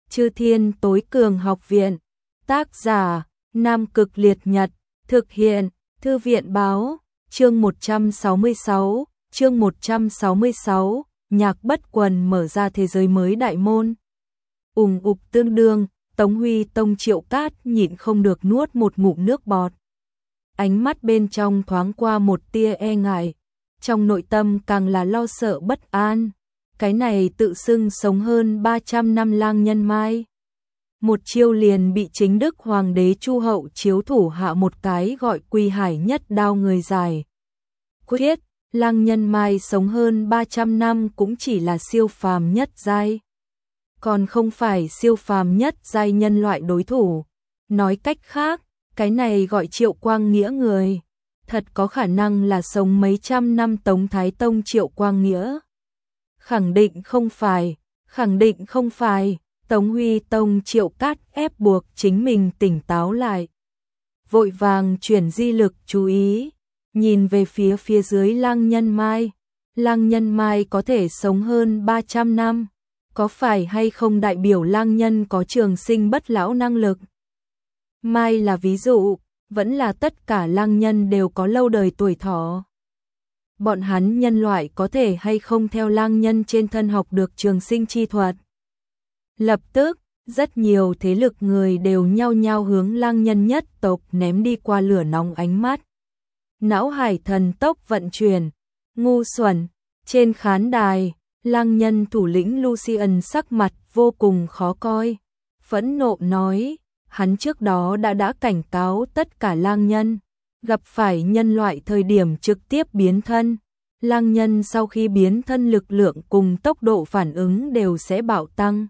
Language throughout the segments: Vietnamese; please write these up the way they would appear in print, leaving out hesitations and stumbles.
Chư Thiên Tối Cường Học Viện. Tác giả: Nam Cực Liệt Nhật. Thực hiện: Thư viện báo. Chương 166. Chương 166. Nhạc Bất Quần mở ra thế giới mới đại môn. Ùng ục tương đương, Tống Huy Tông Triệu Cát nhịn không được nuốt một ngụm nước bọt. Ánh mắt bên trong thoáng qua một tia e ngại, trong nội tâm càng là lo sợ bất an. Cái này tự xưng sống hơn 300 năm Lang Nhân Mai, một chiêu liền bị chính đức hoàng đế Chu Hậu chiếu thủ hạ một cái gọi Quy Hải Nhất Đao người giải quyết. Lang Nhân Mai sống hơn 300 năm cũng chỉ là siêu phàm nhất giai, còn không phải siêu phàm nhất giai nhân loại đối thủ. Nói cách khác, cái này gọi Triệu Quang Nghĩa người, thật có khả năng là sống mấy trăm năm Tống Thái Tông Triệu Quang Nghĩa. Khẳng định không phải, khẳng định không phải. Tống Huy Tông Triệu Cát ép buộc chính mình tỉnh táo lại, vội vàng chuyển di lực chú ý, nhìn về phía dưới Lang Nhân Mai. Lang Nhân Mai có thể sống hơn 300 năm, có phải hay không đại biểu lang nhân có trường sinh bất lão năng lực? Mai là ví dụ, vẫn là tất cả lang nhân đều có lâu đời tuổi thọ? Bọn hắn nhân loại có thể hay không theo lang nhân trên thân học được trường sinh chi thuật? Lập tức, rất nhiều thế lực người đều nhao nhao hướng lang nhân nhất tộc ném đi qua lửa nóng ánh mắt. Não hải thần tốc vận chuyển, ngu xuẩn. Trên khán đài, lang nhân thủ lĩnh Lucian sắc mặt vô cùng khó coi, phẫn nộ nói, hắn trước đó đã cảnh cáo tất cả lang nhân, gặp phải nhân loại thời điểm trực tiếp biến thân. Lang nhân sau khi biến thân lực lượng cùng tốc độ phản ứng đều sẽ bạo tăng.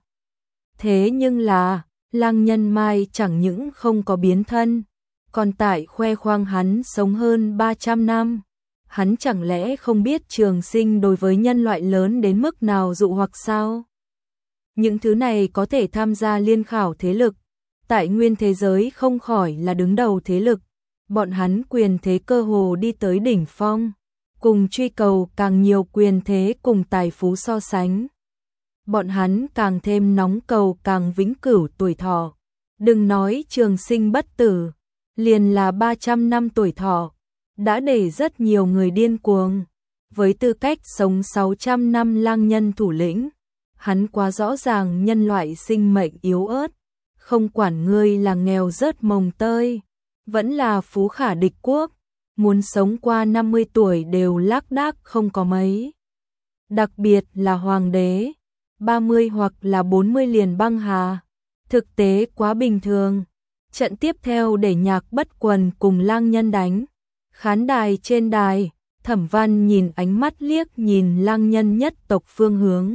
Thế nhưng là, Lang Nhân Mai chẳng những không có biến thân, còn tại khoe khoang hắn sống hơn 300 năm. Hắn chẳng lẽ không biết trường sinh đối với nhân loại lớn đến mức nào dụ hoặc sao? Những thứ này có thể tham gia liên khảo thế lực, tại nguyên thế giới không khỏi là đứng đầu thế lực. Bọn hắn quyền thế cơ hồ đi tới đỉnh phong, cùng truy cầu càng nhiều quyền thế cùng tài phú so sánh. Bọn hắn càng thêm nóng cầu càng vĩnh cửu tuổi thọ. Đừng nói trường sinh bất tử, liền là 300 năm tuổi thọ đã để rất nhiều người điên cuồng. Với tư cách sống 600 năm lang nhân thủ lĩnh, hắn quá rõ ràng nhân loại sinh mệnh yếu ớt, không quản ngươi là nghèo rớt mồng tơi, vẫn là phú khả địch quốc, muốn sống qua 50 tuổi đều lác đác không có mấy. Đặc biệt là hoàng đế, 30 hoặc là 40 liền băng hà, thực tế quá bình thường. Trận tiếp theo để Nhạc Bất Quần cùng lang nhân đánh. Khán đài trên đài, Thẩm Văn nhìn ánh mắt liếc nhìn lang nhân nhất tộc phương hướng.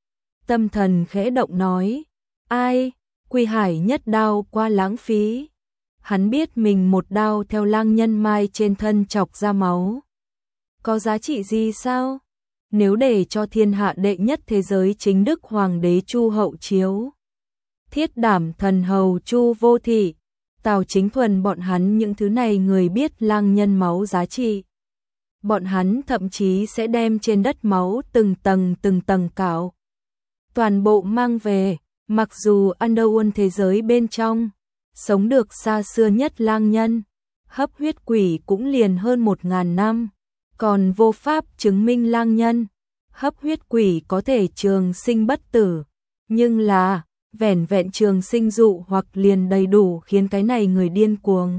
Tâm thần khẽ động nói, ai, Quy Hải Nhất Đao quá lãng phí. Hắn biết mình một đao theo Lang Nhân Mai trên thân chọc ra máu, có giá trị gì sao? Nếu để cho thiên hạ đệ nhất thế giới chính đức hoàng đế Chu Hậu chiếu, Thiết Đảm thần hầu Chu Vô Thị, Tào Chính Thuần bọn hắn những thứ này người biết lang nhân máu giá trị. Bọn hắn thậm chí sẽ đem trên đất máu từng tầng cạo, toàn bộ mang về. Mặc dù Underworld thế giới bên trong, sống được xa xưa nhất lang nhân, hấp huyết quỷ cũng liền hơn 1000 năm, còn vô pháp chứng minh lang nhân, hấp huyết quỷ có thể trường sinh bất tử. Nhưng là, vẻn vẹn trường sinh dụ hoặc liền đầy đủ khiến cái này người điên cuồng.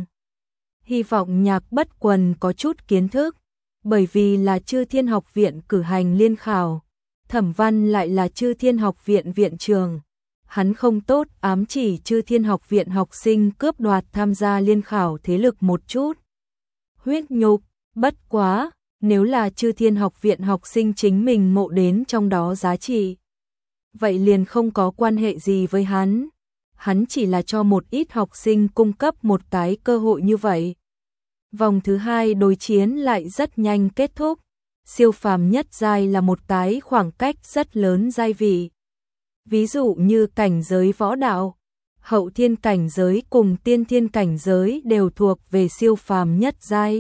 Hy vọng Nhạc Bất Quần có chút kiến thức, bởi vì là Chư Thiên Học Viện cử hành liên khảo, Thẩm Văn lại là Chư Thiên Học Viện viện trường. Hắn không tốt ám chỉ Chư Thiên Học Viện học sinh cướp đoạt tham gia liên khảo thế lực một chút huyết nhục. Bất quá, nếu là Chư Thiên Học Viện học sinh chính mình mộ đến trong đó giá trị, vậy liền không có quan hệ gì với hắn. Hắn chỉ là cho một ít học sinh cung cấp một cái cơ hội như vậy. Vòng thứ 2 đối chiến lại rất nhanh kết thúc. Siêu phàm nhất giai là một cái khoảng cách rất lớn giai vị. Ví dụ như cảnh giới võ đạo, hậu thiên cảnh giới cùng tiên thiên cảnh giới đều thuộc về siêu phàm nhất giai.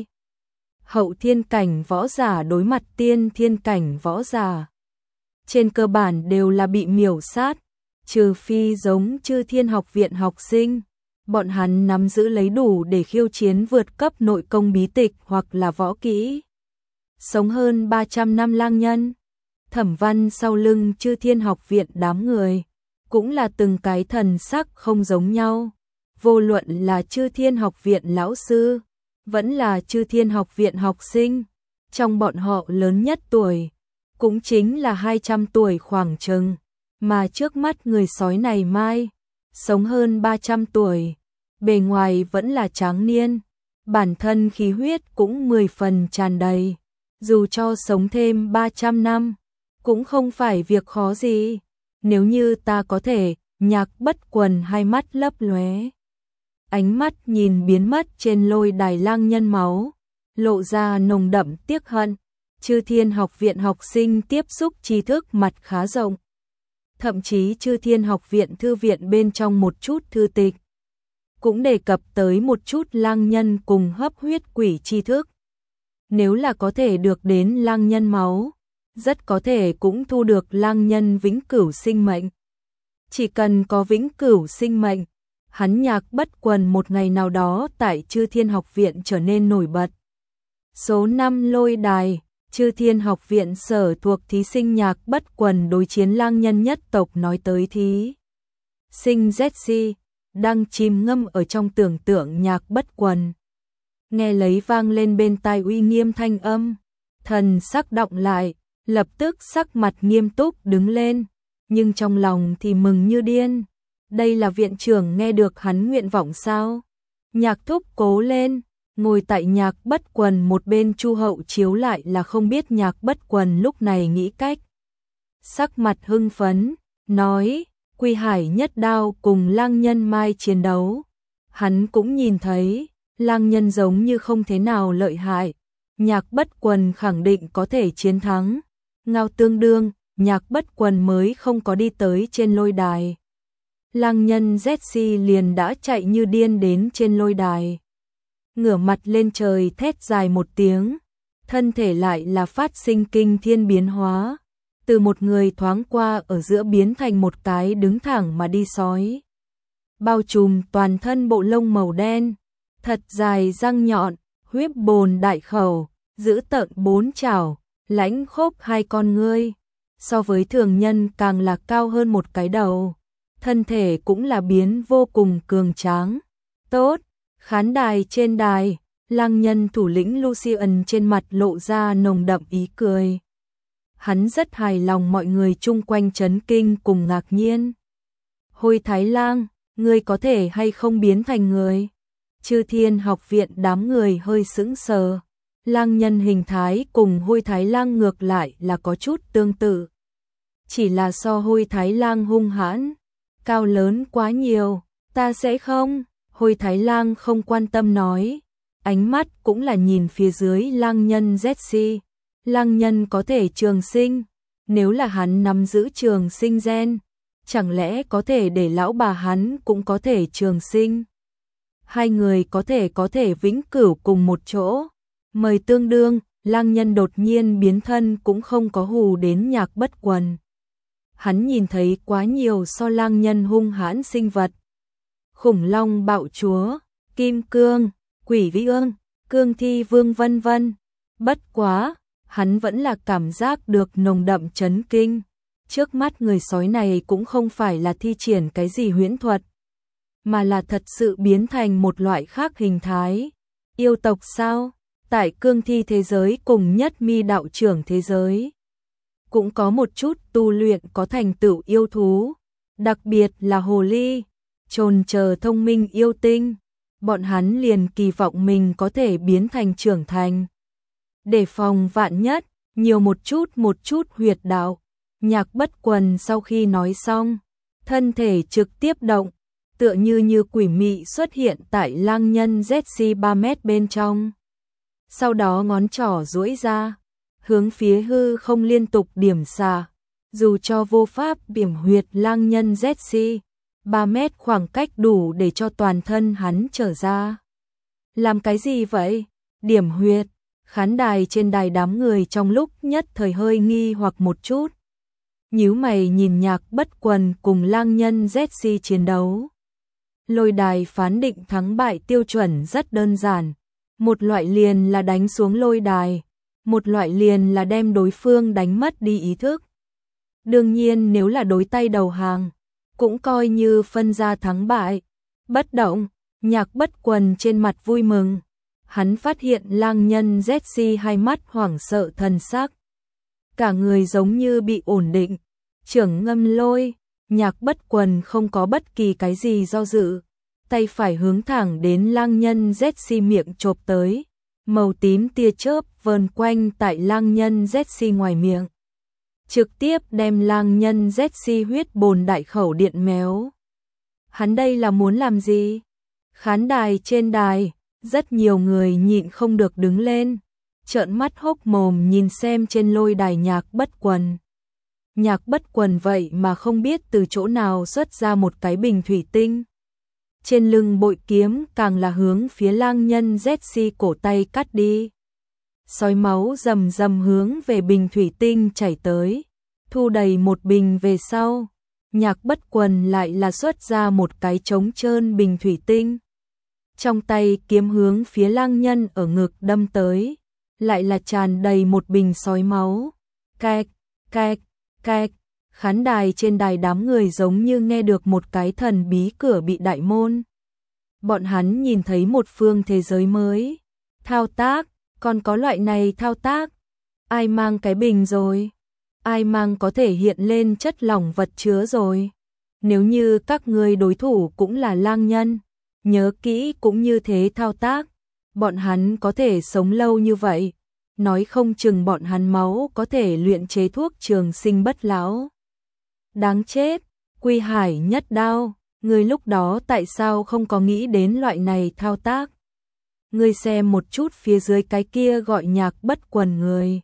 Hậu thiên cảnh võ giả đối mặt tiên thiên cảnh võ giả, trên cơ bản đều là bị miểu sát. trừ phi giống Chư Thiên Học Viện học sinh, bọn hắn nắm giữ lấy đủ để khiêu chiến vượt cấp nội công bí tịch hoặc là võ kỹ. Sống hơn 300 năm lang nhân, Thẩm Văn sau lưng Chư Thiên Học Viện đám người, cũng là từng cái thần sắc không giống nhau. Vô luận là Chư Thiên Học Viện lão sư, vẫn là Chư Thiên Học Viện học sinh, trong bọn họ lớn nhất tuổi, cũng chính là 200 tuổi khoảng chừng, mà trước mắt người sói này Mai, sống hơn 300 tuổi, bề ngoài vẫn là tráng niên, bản thân khí huyết cũng 10 phần tràn đầy, dù cho sống thêm 300 năm, cũng không phải việc khó gì, nếu như ta có thể, Nhạc Bất Quần hai mắt lấp lóe. Ánh mắt nhìn biến mất trên lôi đài lang nhân máu, lộ ra nồng đậm tiếc hận. Chư Thiên Học Viện học sinh tiếp xúc tri thức mặt khá rộng. Thậm chí Chư Thiên Học Viện thư viện bên trong một chút thư tịch, cũng đề cập tới một chút lang nhân cùng hấp huyết quỷ tri thức. Nếu là có thể được đến lang nhân máu, rất có thể cũng thu được lang nhân vĩnh cửu sinh mệnh. Chỉ cần có vĩnh cửu sinh mệnh, hắn Nhạc Bất Quần một ngày nào đó tại Chư Thiên Học Viện trở nên nổi bật. Số 5 lôi đài, Chư Thiên Học Viện sở thuộc thí sinh Nhạc Bất Quần đối chiến lang nhân nhất tộc nói tới thí sinh Zetsi, đang chìm ngâm ở trong tưởng tượng Nhạc Bất Quần. Nghe lấy vang lên bên tai uy nghiêm thanh âm, thần sắc động lại, lập tức sắc mặt nghiêm túc đứng lên, nhưng trong lòng thì mừng như điên. Đây là viện trưởng nghe được hắn nguyện vọng sao? Nhạc Thúc cố lên, ngồi tại Nhạc Bất Quần một bên Chu Hậu chiếu lại là không biết Nhạc Bất Quần lúc này nghĩ cách. Sắc mặt hưng phấn, nói, Quy Hải nhất đao cùng lang nhân Mai chiến đấu. Hắn cũng nhìn thấy, lang nhân giống như không thế nào lợi hại. Nhạc Bất Quần khẳng định có thể chiến thắng. Ngao tương đương, Nhạc Bất Quần mới không có đi tới trên lôi đài. Lang nhân Zetsi liền đã chạy như điên đến trên lôi đài. Ngửa mặt lên trời thét dài một tiếng, thân thể lại là phát sinh kinh thiên biến hóa, từ một người thoáng qua ở giữa biến thành một cái đứng thẳng mà đi sói. Bao trùm toàn thân bộ lông màu đen, thật dài răng nhọn, huyết bồn đại khẩu, giữ tợn bốn chảo, lãnh khốc hai con ngươi, so với thường nhân càng là cao hơn một cái đầu. Thân thể cũng là biến vô cùng cường tráng. Tốt, khán đài trên đài, lang nhân thủ lĩnh Lucian trên mặt lộ ra nồng đậm ý cười. Hắn rất hài lòng mọi người chung quanh chấn kinh cùng ngạc nhiên. Hôi Thái Lang, ngươi có thể hay không biến thành người? Chư Thiên Học Viện đám người hơi sững sờ. Lang nhân hình thái cùng Hôi Thái Lang ngược lại là có chút tương tự. Chỉ là so Hôi Thái Lang hung hãn, cao lớn quá nhiều, ta sẽ không. Hôi Thái Lang không quan tâm nói, ánh mắt cũng là nhìn phía dưới lang nhân Zetsi. Lang nhân có thể trường sinh, nếu là hắn nắm giữ trường sinh gen, chẳng lẽ có thể để lão bà hắn cũng có thể trường sinh? Hai người có thể vĩnh cửu cùng một chỗ. Mời tương đương, lang nhân đột nhiên biến thân cũng không có hù đến Nhạc Bất Quần. Hắn nhìn thấy quá nhiều so lang nhân hung hãn sinh vật. Khủng long bạo chúa, kim cương, quỷ vĩ ương, cương thi vương vân vân. Bất quá, hắn vẫn là cảm giác được nồng đậm chấn kinh. Trước mắt người sói này cũng không phải là thi triển cái gì huyễn thuật, mà là thật sự biến thành một loại khác hình thái. Yêu tộc sao? Tại cương thi thế giới cùng Nhất Mi đạo trưởng thế giới, cũng có một chút tu luyện có thành tựu yêu thú, đặc biệt là hồ ly, trồn chờ thông minh yêu tinh, bọn hắn liền kỳ vọng mình có thể biến thành trưởng thành. Để phòng vạn nhất, nhiều một chút huyệt đạo. Nhạc Bất Quần sau khi nói xong, thân thể trực tiếp động, tựa như quỷ mị xuất hiện tại lang nhân Zetsi 3 mét bên trong. Sau đó ngón trỏ duỗi ra, hướng phía hư không liên tục điểm xạ, dù cho vô pháp điểm huyệt lang nhân Zetsi, 3 mét khoảng cách đủ để cho toàn thân hắn trở ra. Làm cái gì vậy? Điểm huyệt? Khán đài trên đài đám người trong lúc nhất thời hơi nghi hoặc một chút. nhíu mày nhìn Nhạc Bất Quần cùng lang nhân Zetsi chiến đấu. Lôi đài phán định thắng bại tiêu chuẩn rất đơn giản. Một loại liền là đánh xuống lôi đài, một loại liền là đem đối phương đánh mất đi ý thức. Đương nhiên nếu là đối tay đầu hàng, cũng coi như phân ra thắng bại. Bất động, Nhạc Bất Quần trên mặt vui mừng. Hắn phát hiện lang nhân Zetsi hai mắt hoảng sợ thần sắc. Cả người giống như bị ổn định. Trưởng ngâm lôi, Nhạc Bất Quần không có bất kỳ cái gì do dự. Tay phải hướng thẳng đến lang nhân Zetsi miệng chộp tới. Màu tím tia chớp vờn quanh tại lang nhân Zetsi ngoài miệng. Trực tiếp đem lang nhân Zetsi huyết bồn đại khẩu điện méo. Hắn đây là muốn làm gì? Khán đài trên đài, rất nhiều người nhịn không được đứng lên, trợn mắt hốc mồm nhìn xem trên lôi đài Nhạc Bất Quần. Nhạc Bất Quần vậy mà không biết từ chỗ nào xuất ra một cái bình thủy tinh. Trên lưng bội kiếm càng là hướng phía lang nhân Zetsi cổ tay cắt đi. Sói máu rầm rầm hướng về bình thủy tinh chảy tới. Thu đầy một bình về sau, Nhạc Bất Quần lại là xuất ra một cái trống trơn bình thủy tinh. Trong tay kiếm hướng phía lang nhân ở ngực đâm tới, lại là tràn đầy một bình sói máu. Cạch, cạch, cạch, khán đài trên đài đám người giống như nghe được một cái thần bí cửa bị đại môn. Bọn hắn nhìn thấy một phương thế giới mới. Thao tác, còn có loại này thao tác. Ai mang cái bình rồi? Ai mang có thể hiện lên chất lỏng vật chứa rồi? Nếu như các ngươi đối thủ cũng là lang nhân, nhớ kỹ cũng như thế thao tác, bọn hắn có thể sống lâu như vậy, nói không chừng bọn hắn máu có thể luyện chế thuốc trường sinh bất lão. Đáng chết, Quy Hải nhất đao, ngươi lúc đó tại sao không có nghĩ đến loại này thao tác? Ngươi xem một chút phía dưới cái kia gọi Nhạc Bất Quần người.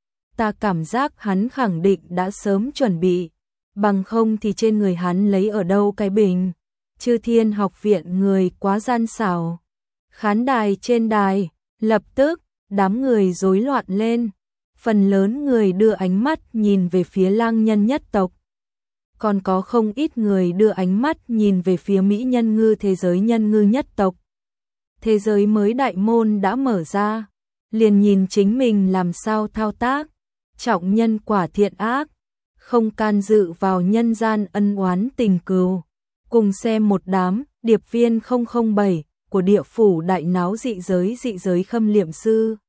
Ta cảm giác hắn khẳng định đã sớm chuẩn bị, bằng không thì trên người hắn lấy ở đâu cái bình. Chư Thiên Học Viện người quá gian xảo. Khán đài trên đài, lập tức, đám người rối loạn lên. Phần lớn người đưa ánh mắt nhìn về phía lang nhân nhất tộc. Còn có không ít người đưa ánh mắt nhìn về phía Mỹ nhân ngư thế giới nhân ngư nhất tộc. Thế giới mới đại môn đã mở ra, liền nhìn chính mình làm sao thao tác. Trọng nhân quả thiện ác, không can dự vào nhân gian ân oán tình cừu. Cùng xem một đám điệp viên 007 của địa phủ đại náo dị giới khâm liệm sư.